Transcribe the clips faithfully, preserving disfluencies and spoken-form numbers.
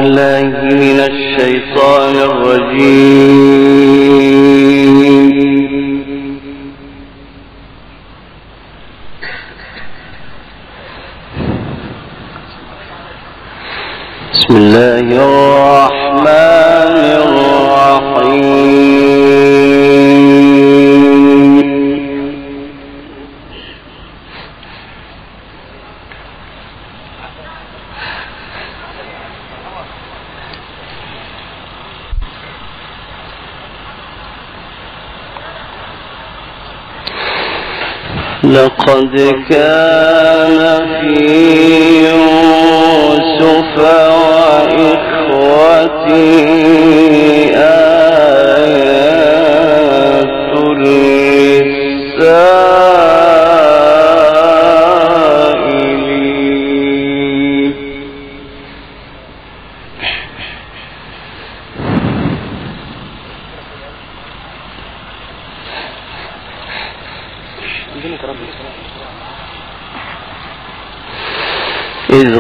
بالله من الشيطان الرجيم. بسم الله الرحمن الرحيم. لقد كان في يوسف وإخوته آيات للسائلين. إذ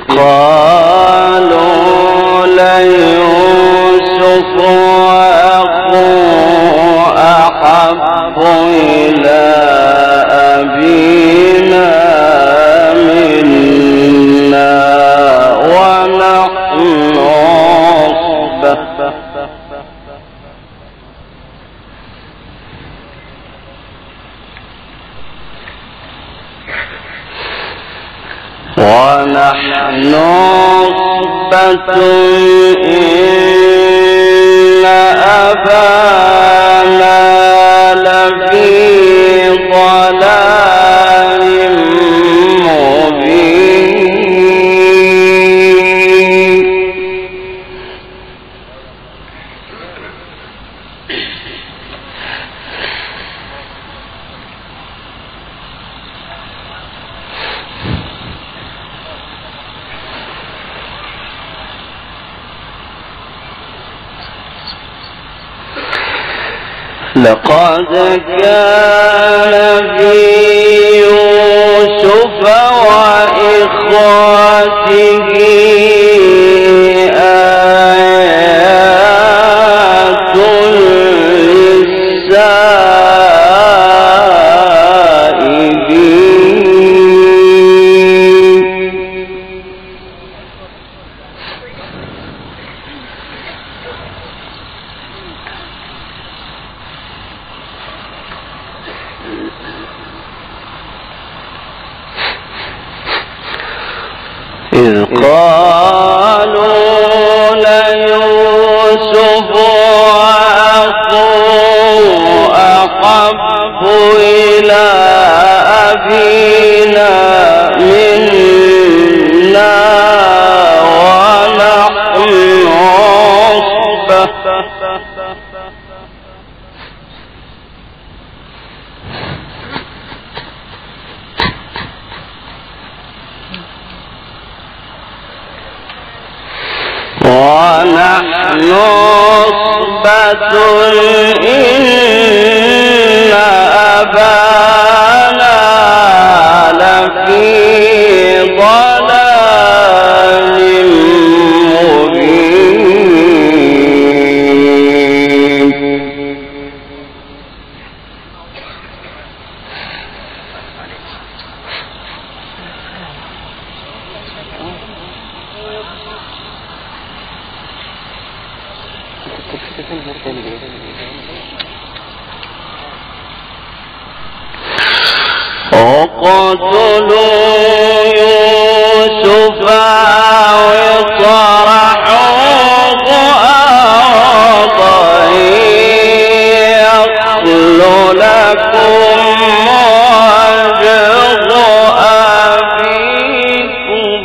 قالوا ليوسف وأخوه أحب إلى أبينا منا ونحن عصبة ونحن عصبة إن أبانا لفي ضلال مبين. لقد كان في يوسف وإخوته آيات للسائلين. إذ قالوا ليوسف وأخوه أحب إلى أبينا منا ونحن عصبة ونحن عصبة إن أبانا لفي ضلال مبين. وقتلوا يوسف وطرحوه أرضا يصل لكم وجه أبيكم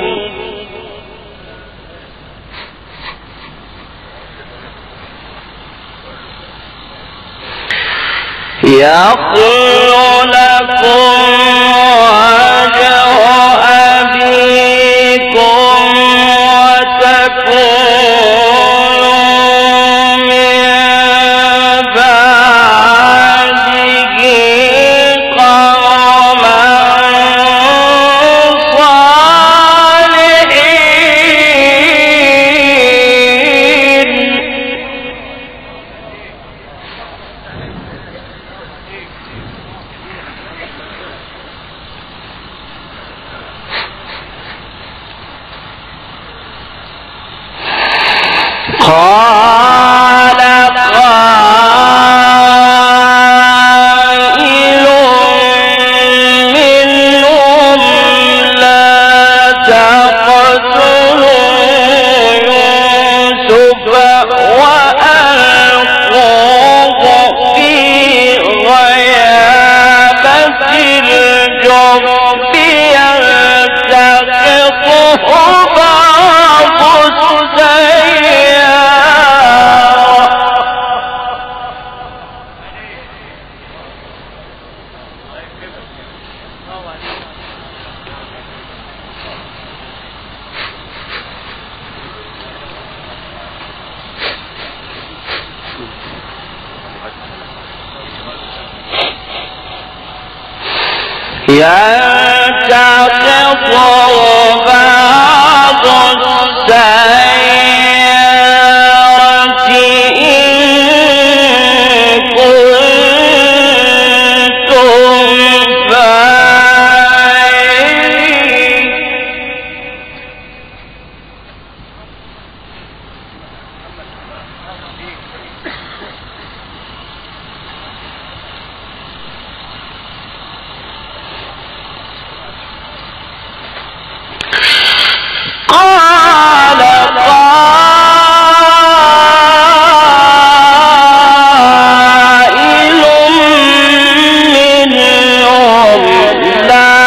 يصل لكم وجه أبيكم وتكونوا من بعده قوما صالحين. قال قائل منهم لا تقتلوا يوسف وألقوه في غيابة الجب يلتقطه بعض السيارة. يلتقطه بعض السيارة إن كنتم فاعلين. قال قائل منهم لا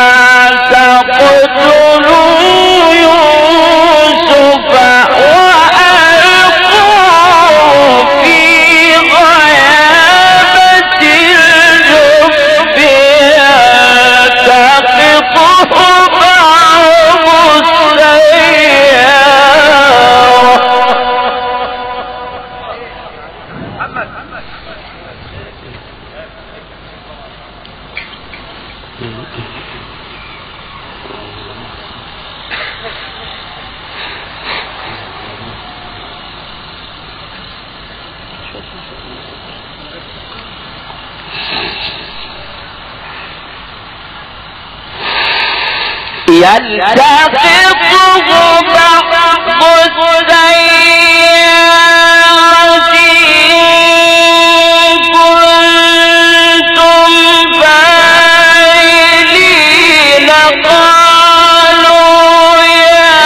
تقتلوا يوسف وألقوه في غيابة الجب يلتقطه بعض السيارة. يلتقطه بعض السيارة إن كنتم فاعلين. قالوا يا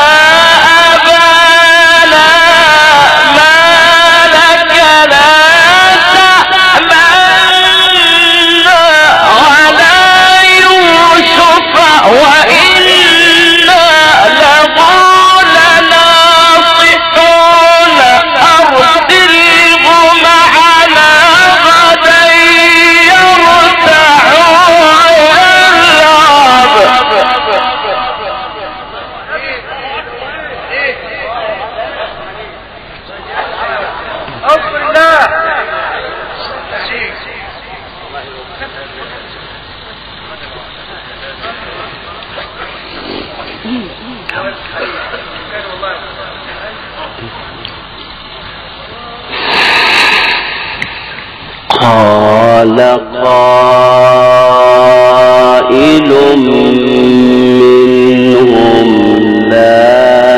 أبانا ما لك لا تأمنا على يوسف وإنا له لناصحون أرسله معنا غدا يرتع ويلعب. قال قائل منهم لا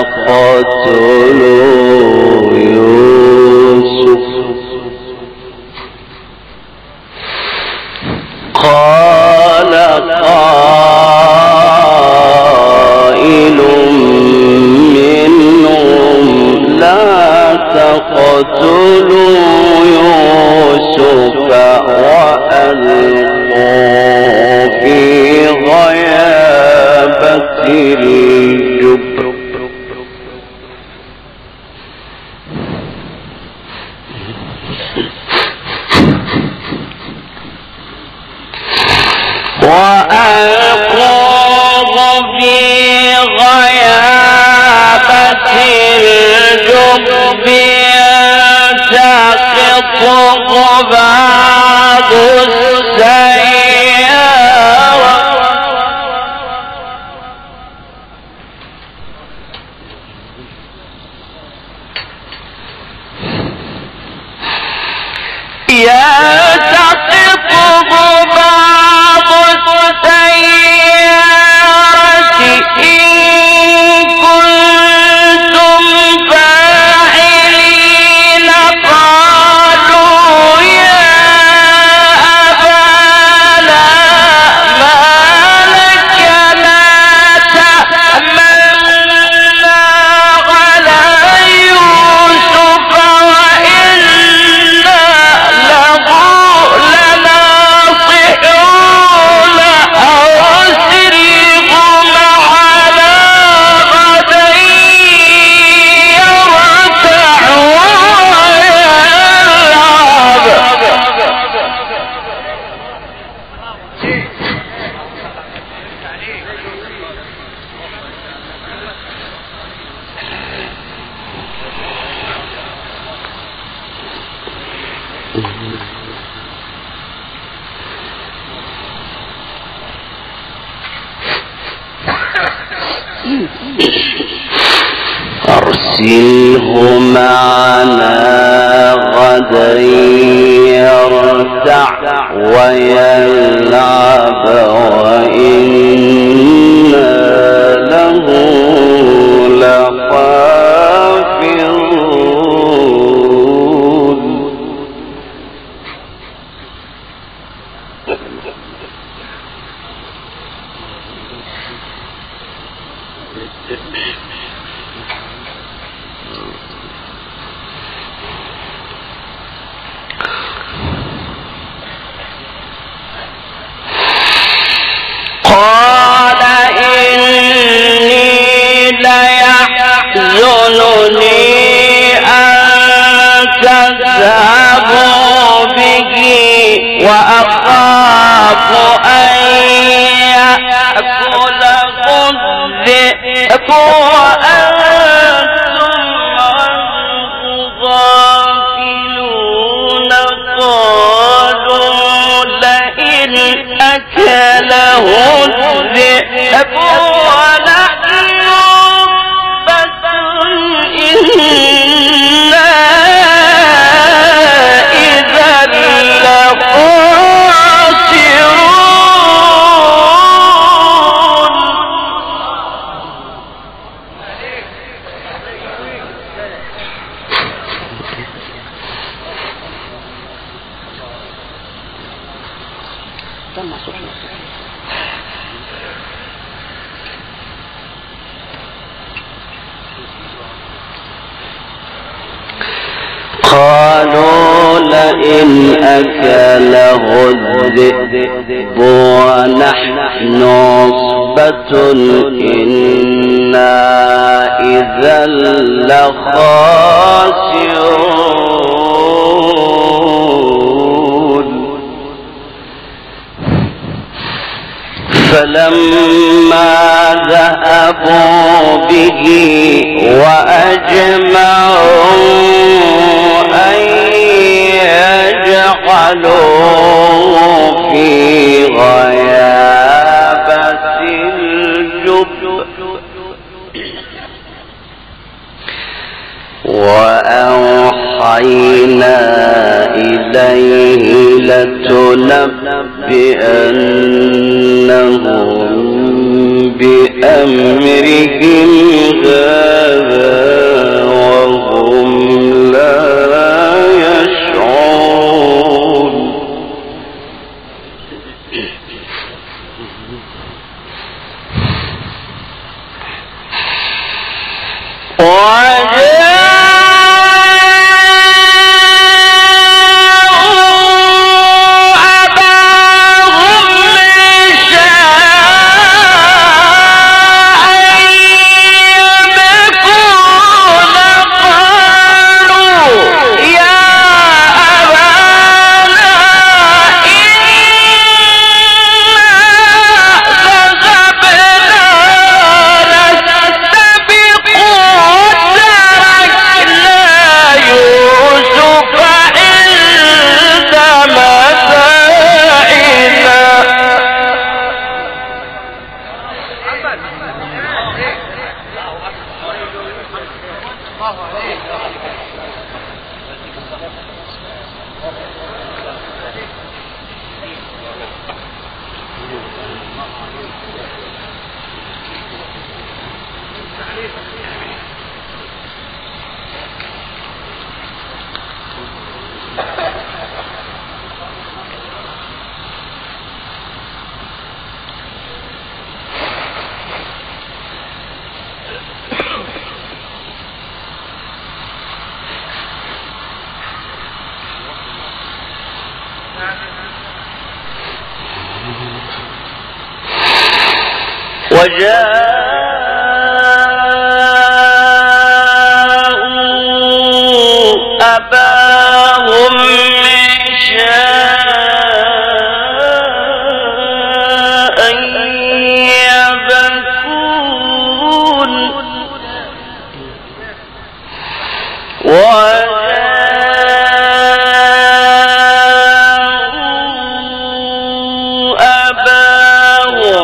تقتلوا يوسف. قال قائل منهم لا تقتلوا يوسف وألقوه في غيابة الجب وألقوه في غيابة الجب يلتقطه بعض السيارة. يلتقطه بعض السيارة إن كنتم فاعلين. أرسله معنا غدا يرتع ويلعب وإنا له لحافظون. قال إني ليحزنني أن تذهبوا به وأخاف أن يأكله الذئب وأنتم عنه غافلون. قالوا لئن أكله الذئب ونحن عصبة إنا إذا لخاسرون. قالوا لئن أكله الذئب ونحن عصبة إنا إذا لخاسرون. فلما ذهبوا به وأجمعوا أن يجعلوه في غيابة الجب وأوحينا إليه لتنبئنهم بأمرهم هذا وهم لا يشعرون. وجاءوا أباهم عشاء يبكون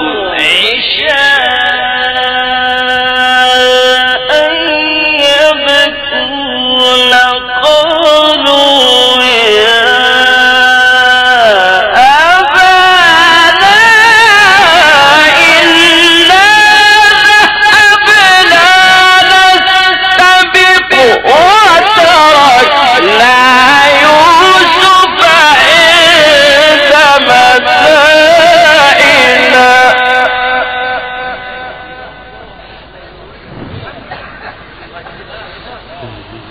وجاءوا أباهم عشاء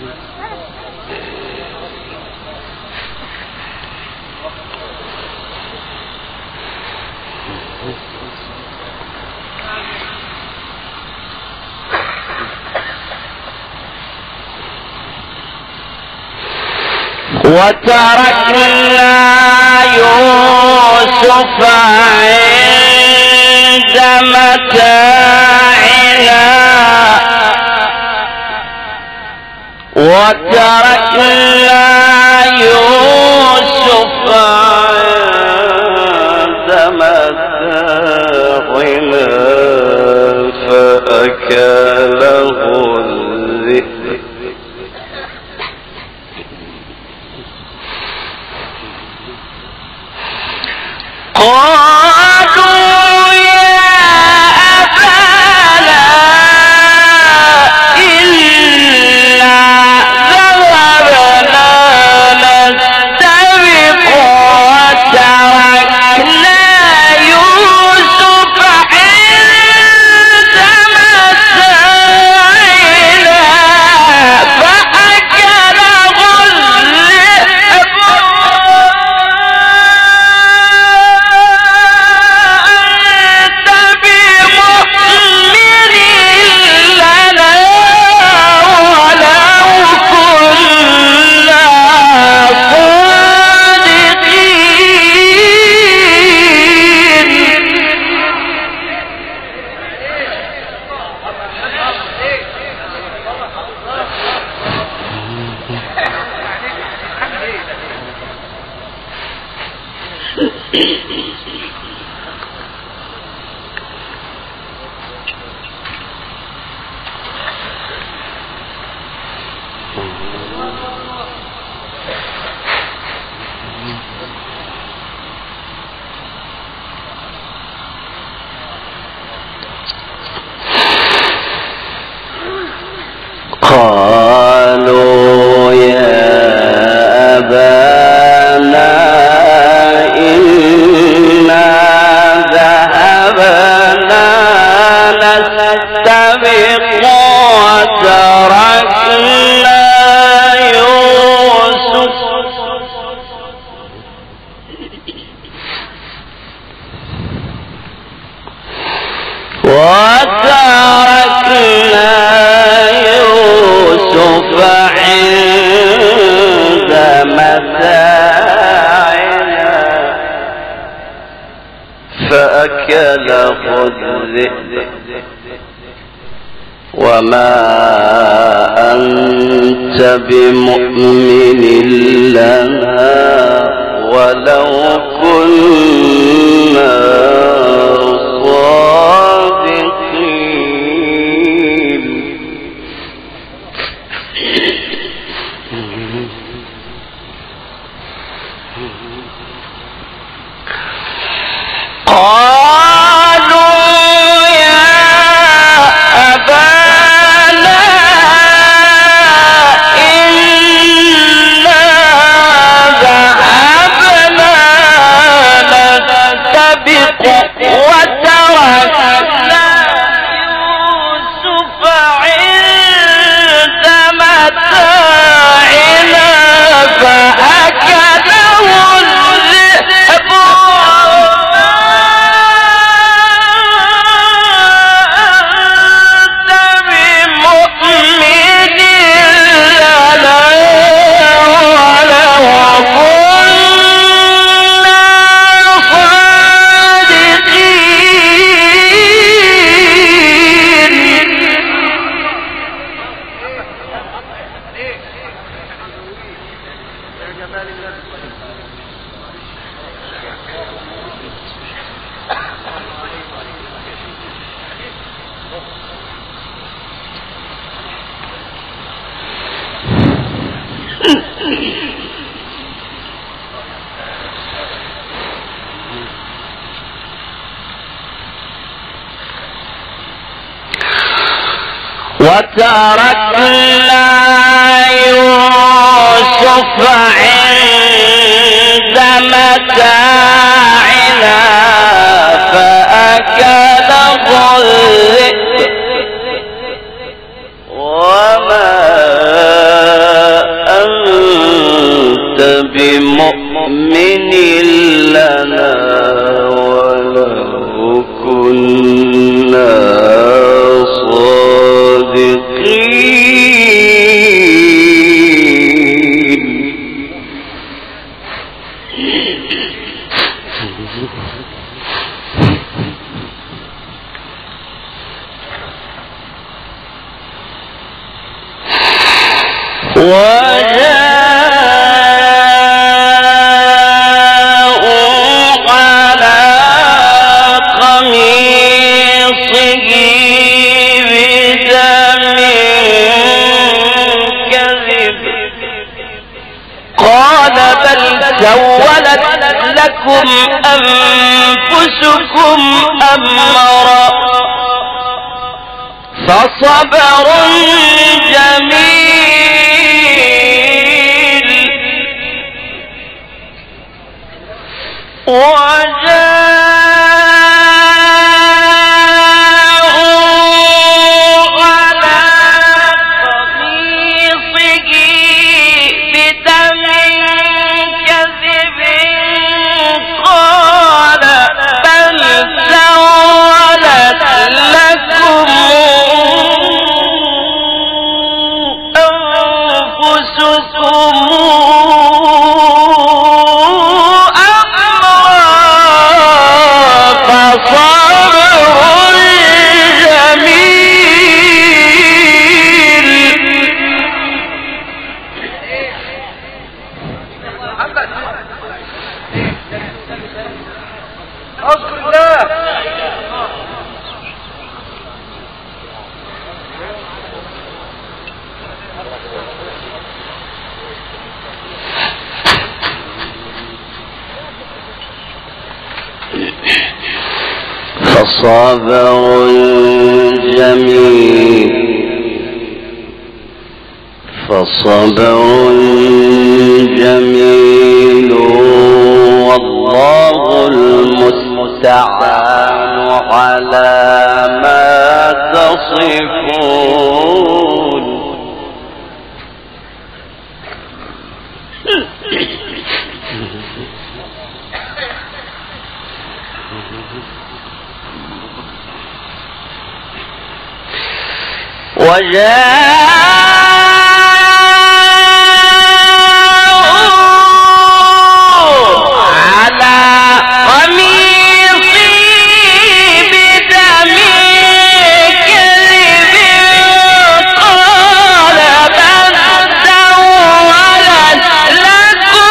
وتركنا يوسف عند متاعنا وتركنا يوسف عند متاعنا فأكله الذئب قالوا يا أبانا إنا ذهبنا نستبق وتركنا يوسف عند متاعنا فأكله الذئب قالوا يا أبانا إنا ذهبنا نستبق وتركنا يوسف وتركنا يوسف عند متاعنا فأكله الذئب وما أنت بمؤمن لنا ولو كنا صادقين قالوا يا أبانا إنا ذهبنا نستبق وتركنا يوسف عند متاعنا فأكله الذئب وتركنا يوسف عند متاعنا فأكله الذئب وما سولت لكم أنفسكم أمرا فصبر جميل وجاءوا على قميصه بدم كذب قال بل سولت لكم أنفسكم فصبر جميل فصبر جميل والله المستعان على ما تصفون. وجاءوا على قميصه بدم كذب قال بل سولت لكم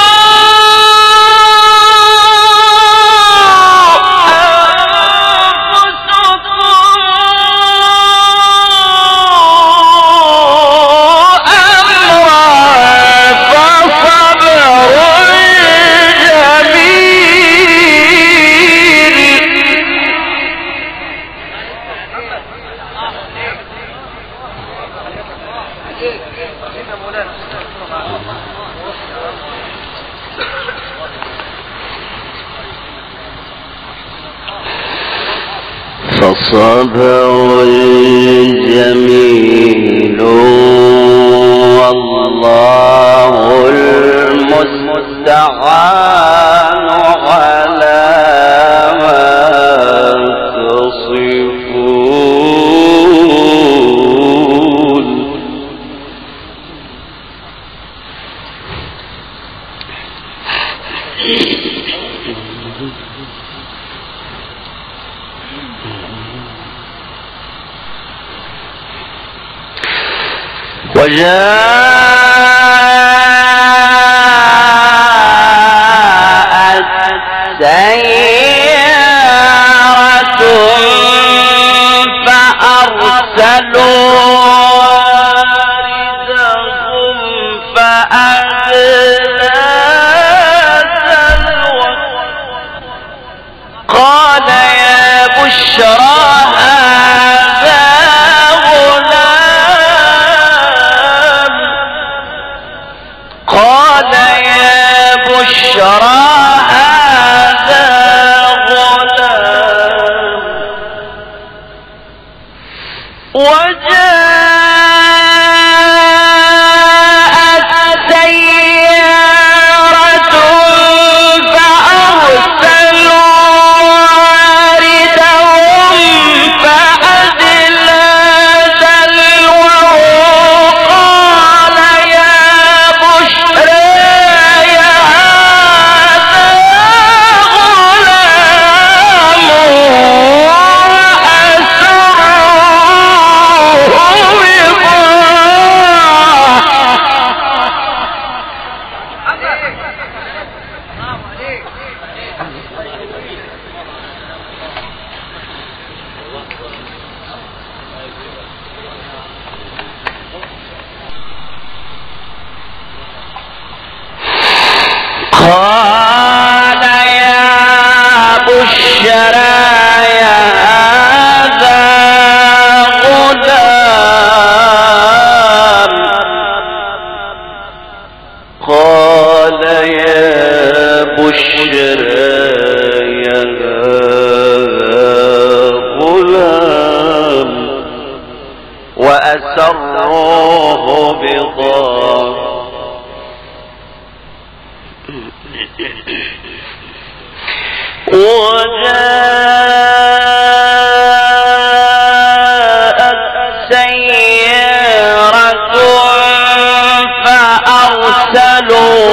فصبر جميل والله المستعان على ما تصفون. وجاءت سيارة فأرسلوا واردهم فأدلى دلوه قال يا بشرى بشرى هذا غلام وجاءت سيارة فأرسلوا واردهم فأدلى دلوه قال يا بشرى وبشروه بضار وجاءت سيارة فأرسلوا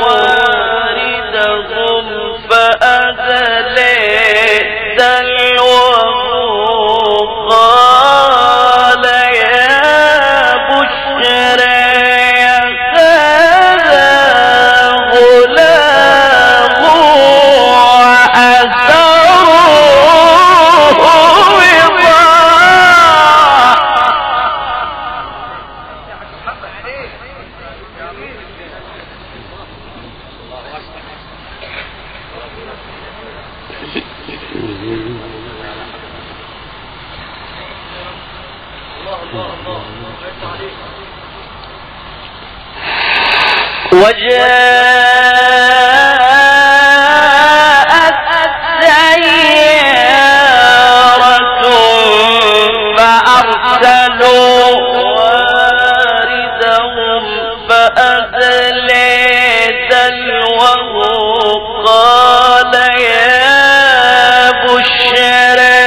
واردهم فأدلى دلوه قال يا بشرى هذا غلام وأسروه وجاءت سيارة فأرسلوا واردهم فأدلى دلوه قال يا بشرى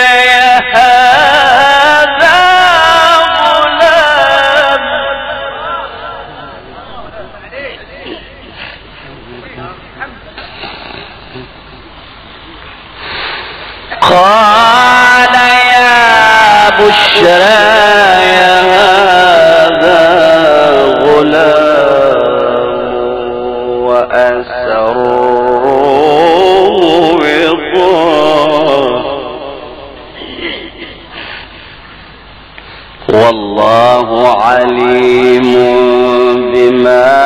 هذا غلام قال يا بشرى هذا غلام وأسروه بضار والله عليم بما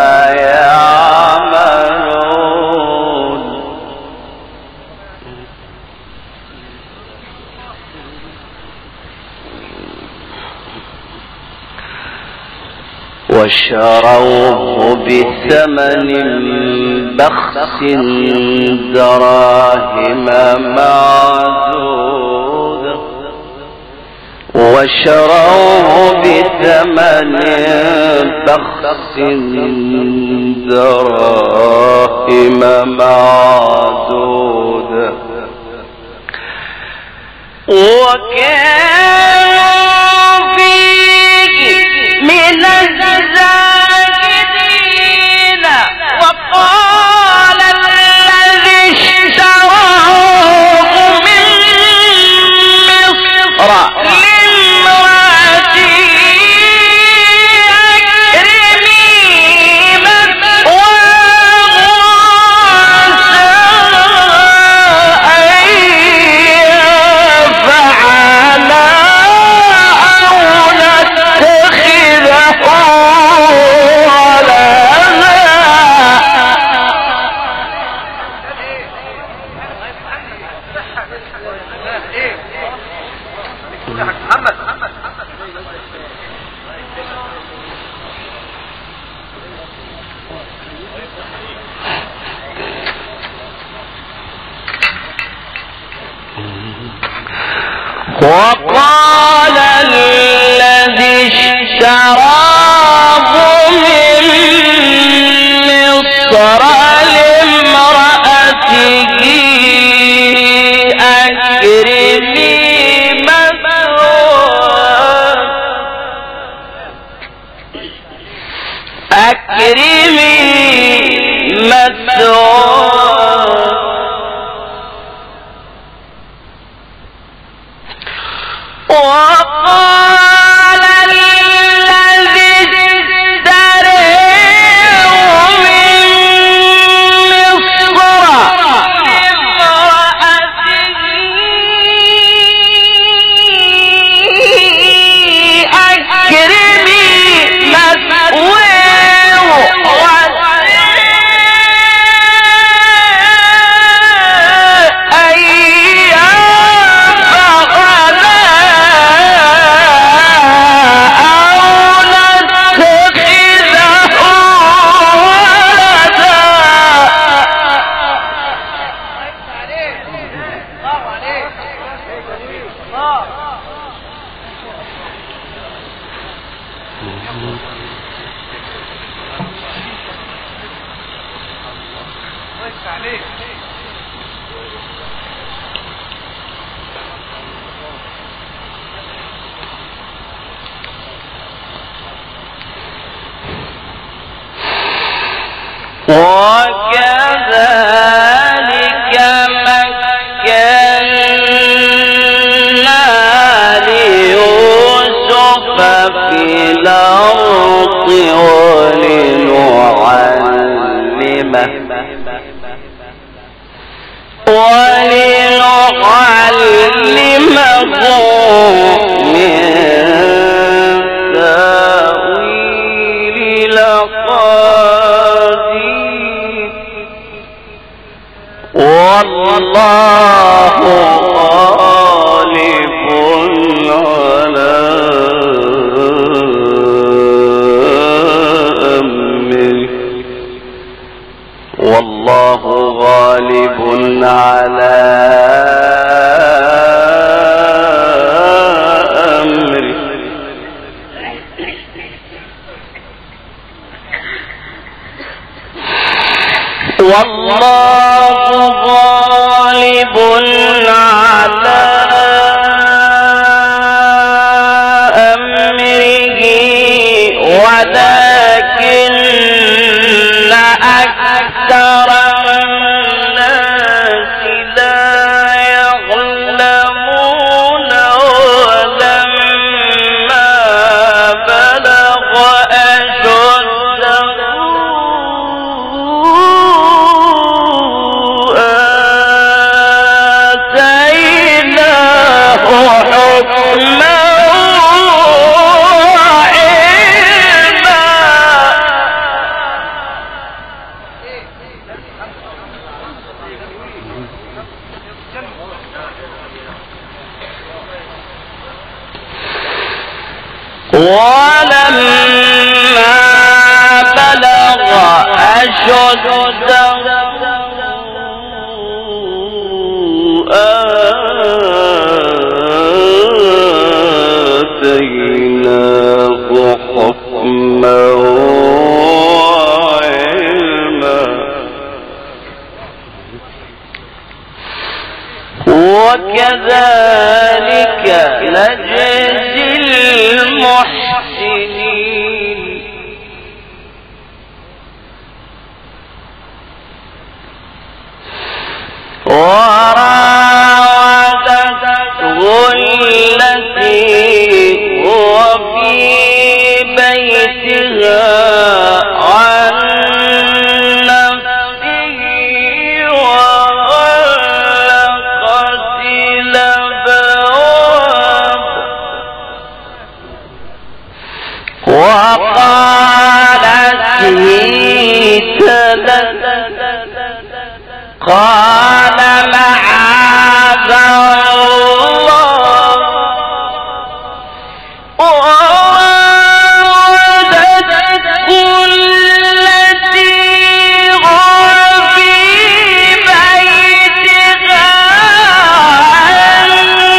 يعملون وشروه بثمن بخس دراهم معدودة وشروه بثمن بخس دراهم معدودة وكان فيه من الزاهدين وقال الذي اشتراه من مصر لامرأته أكرمي مثواه عسى أن ينفعنا أو نتخذه وقال الذي اشتراه من مصر لامرأته أكرمي مثواه أكرمي مثواه وقال الذي اشتراه من مصر لامرأته أكرمي مثواه وكذلك مكنا ليوسف في الأرض ولنعلمه ولنعلمه من تأويل الأحاديث والله غالب على أمره والله غالب على أمره والله غالب على أمره ولكن أكثر الناس لا يعلمون ولما بلغ أشده آتيناه حكما ولما بلغ أشده آتيناه حكما وعلما وكذلك نجزي المحسنين وراودته التي هو في بيتها عن نفسه وغلقت الأبواب وقالت هيت لك قال معاذ الله وراودته التي هو في بيتها عن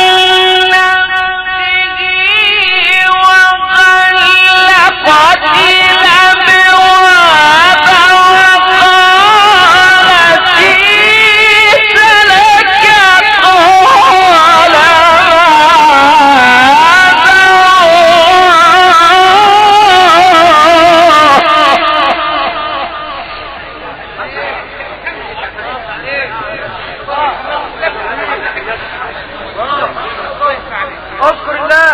نفسه وغلقت الأبواب وقالت هيت لك قال اذكر الله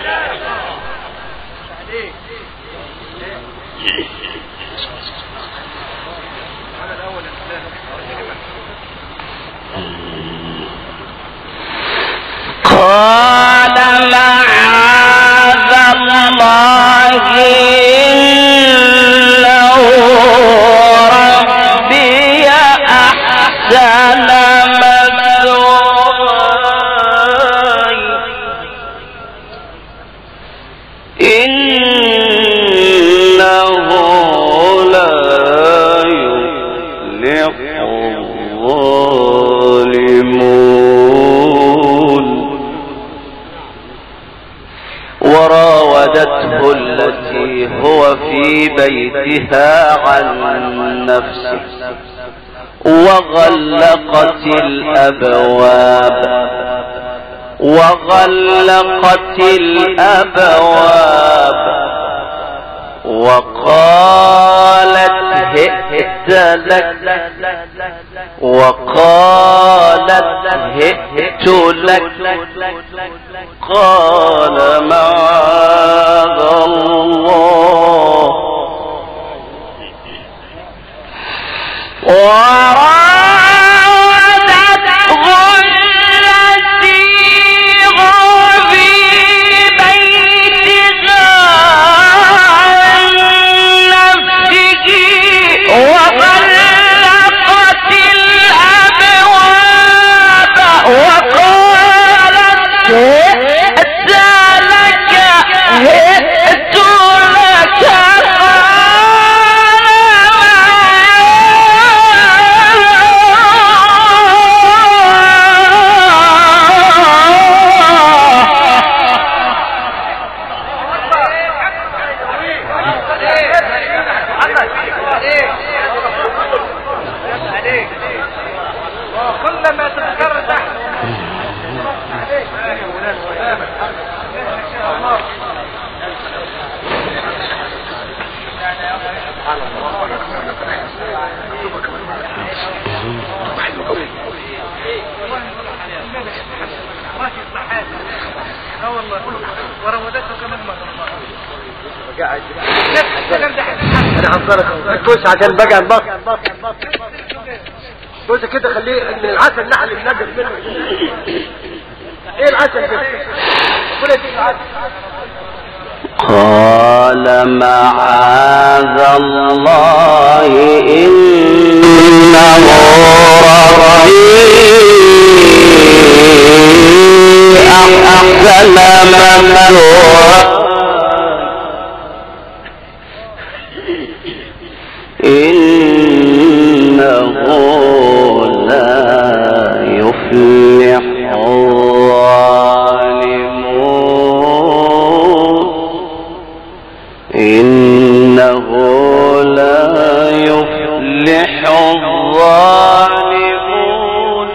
قال معاذ الله إنه ربي أحسن مثواي إنه لا هو في بيتها عن نفسه وغلقت الأبواب وغلقت الأبواب وقالت هئت لك وقالت هئت لك قال معاذ الله وراودته التي هو في بيتها عن نفسه وغلقت الأبواب وقالت هئت لك هئت لك انا هنصرك بص عشان بقى انبسط بص كده خليه ان العسل نحل النجم منه. ايه العسل ده؟ كل دي العسل. قال معاذ الله إنه ربي أحسن مثواي إنه لا يفلح الظالمون إنه لا يفلح الظالمون.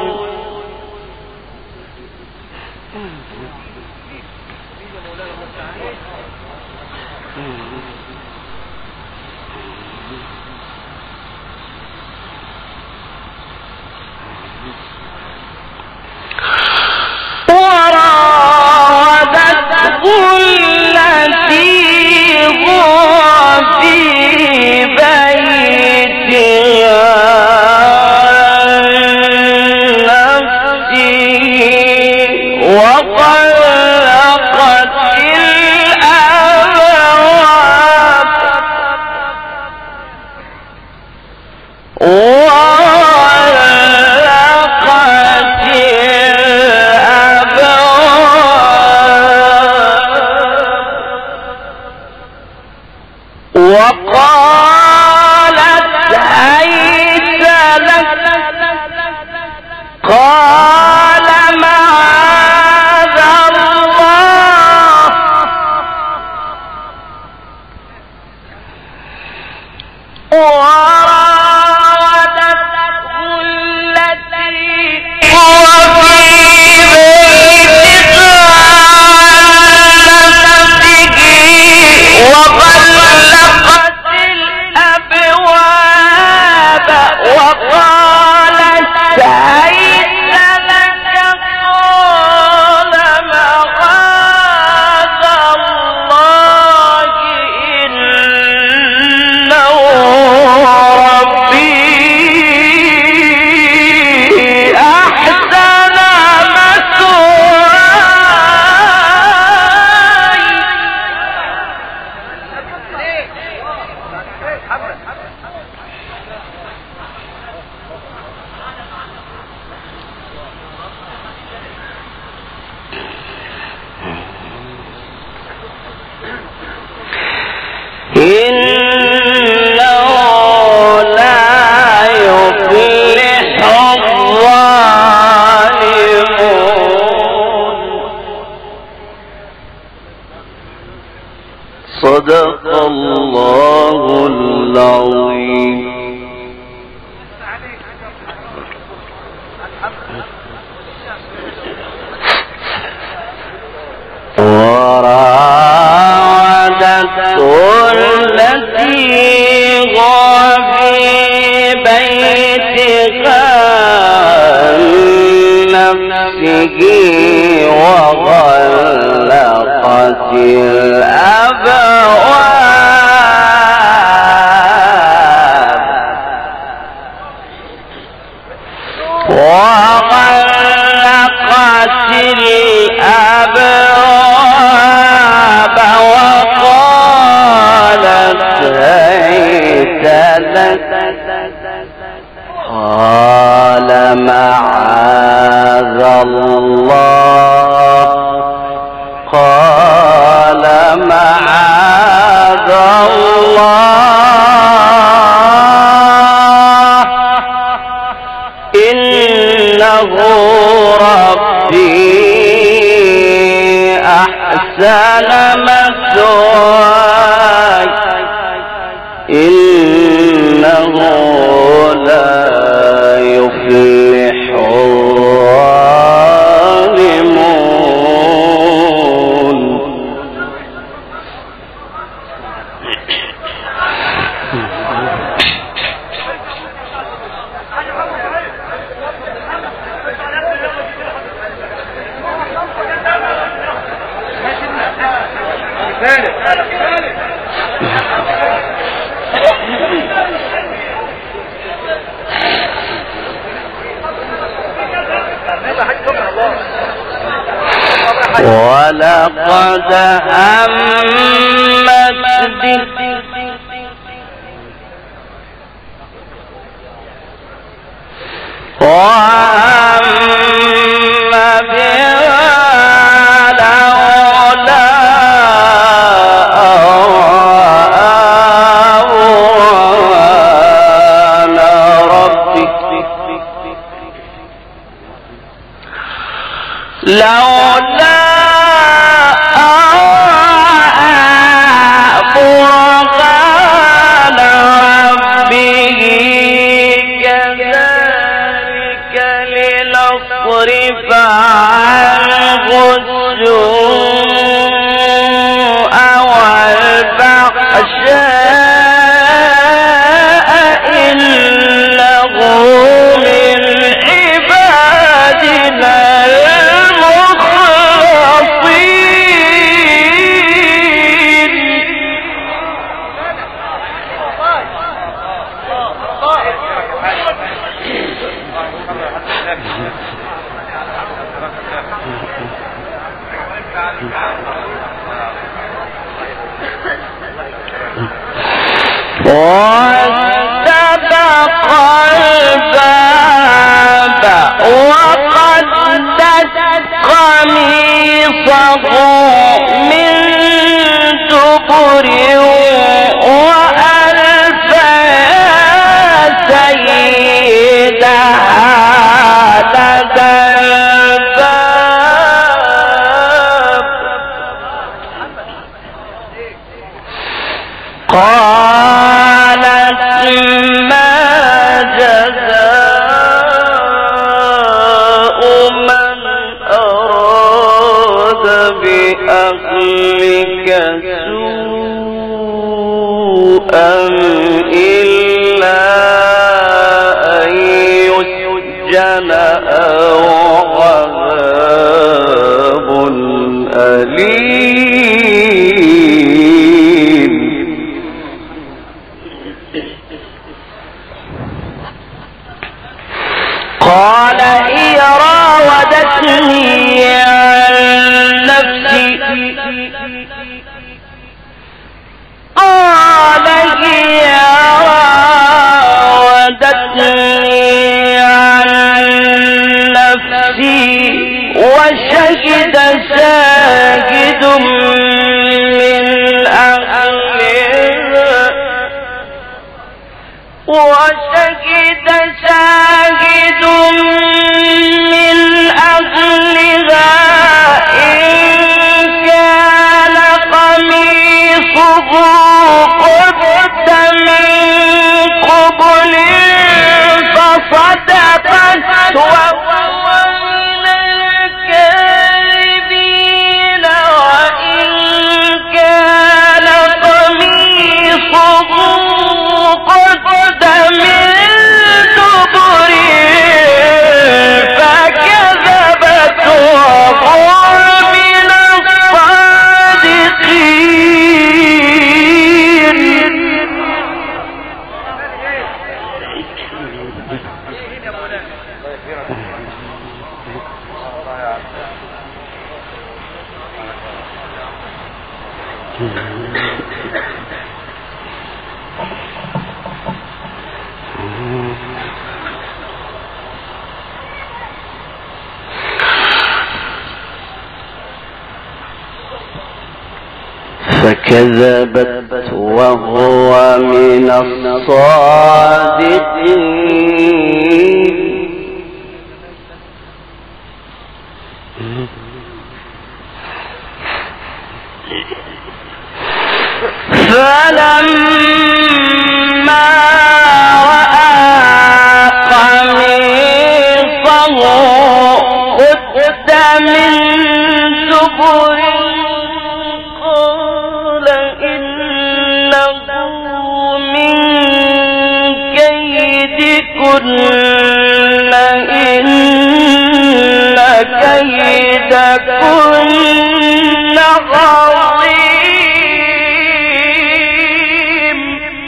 وراودته التي هو في بيتها عن نفسه وغلقت الأبواب وقالت هيت لك قال معاذ الله وراودته التي هو في بيتها عن نفسه وغلقت الأبواب وقالت هيت لك قال معاذ الله إنه ربي أحسن مثواي إنه لا يفلح الظالمون. صدق الله الله العظيم. وراودته التي هو في بيتها عن نفسه وغلقت الأبواب وغلقت الأبواب وقالت هيت لك قال معاذ الله قال معاذ الله إنه ربي أحسن مثواي إنه لا يفلح الظالمون. ولقد همت به وهم بها لولا أن ربي لولا لنصرف عنه السوء والفحشاء إنه من عبادنا المخلصين. واستبق الباب وقدت قميصه من دبر وألف سيدها لدى الباب قالت ما جزاء من أراد بأهلك سوءا إلا أن يسجن أو عذاب أليم. قال هي راودتني عن نفسي قال هي راودتني عن نفسي وشهد شاهد من أهلها وشهد شاهد من أهلها إن كان قميصه كذبت وهو من الصادقين فلما رأى قميصه قد من دبر قال إنه من كيدكن إن كيدكن عظيم.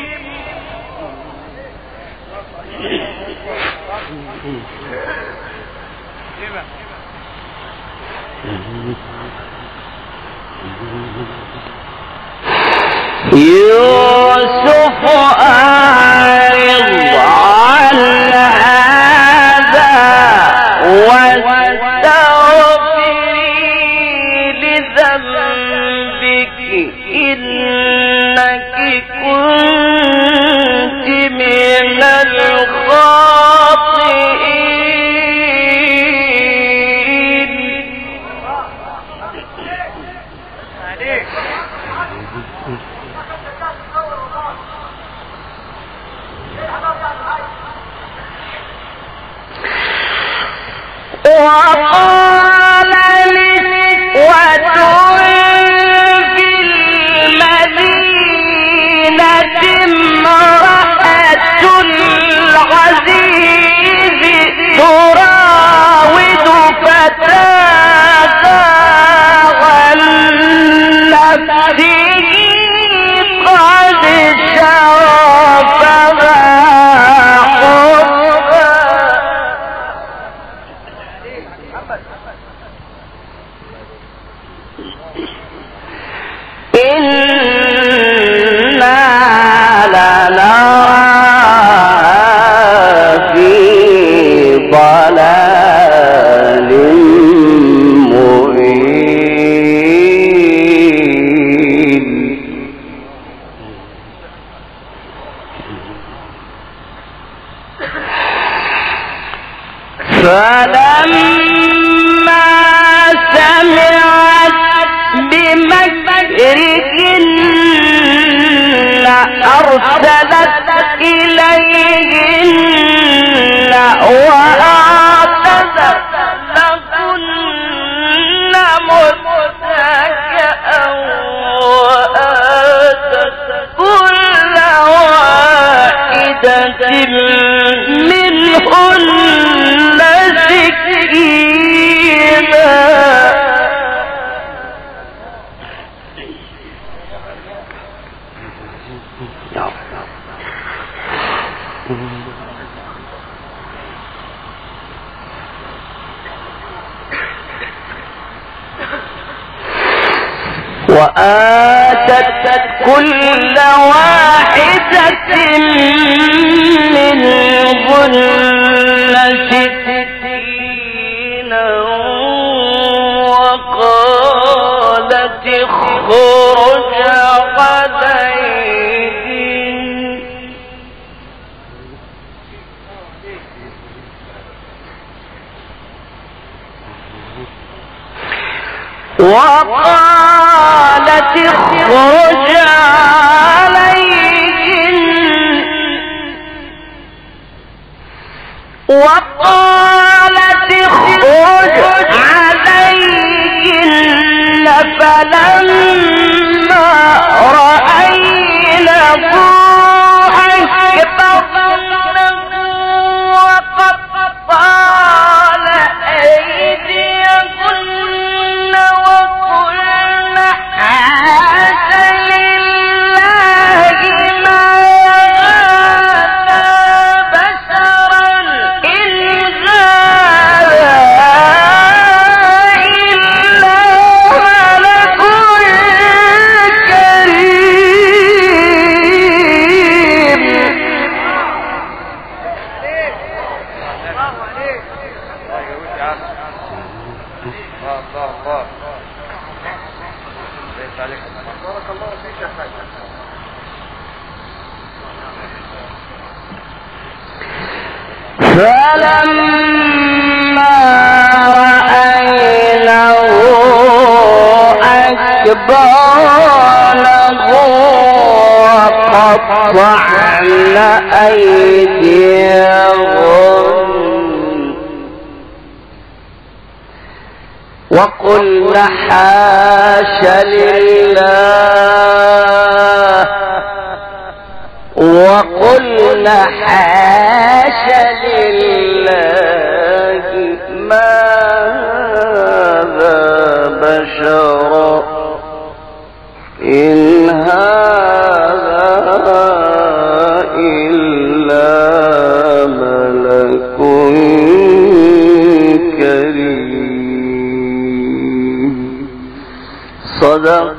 يوسف أعرض عن هذا واستغفري لذنبك إنك كنت من الخاطئين. وقال نسوة في المدينة امرأة العزيز تراود فتاها عن نفسه قد شغفها إنا لنراها في ضلال مبين. فلما سمعت بمكرهن أرسلت إليهن وأعتدت لهن متكئا وآتت كل واحدة منهن سكينا. وآتت كل واحدة منهن سكينا وقالت اخرج عليهم. وقالت اخرج عليهم وقالت اخرج عليهم فلما رأينه أكبرنه وقطعن أيديهن وقلن حاش لله ما هذا بشرا إن هذا إلا ملك كريم. فلما رأينه أكبرنه وقطعن أيديهن وقلن حاش لله وقلن حاش لله ما هذا بشرا إن هذا إلا ملك كريم. صدق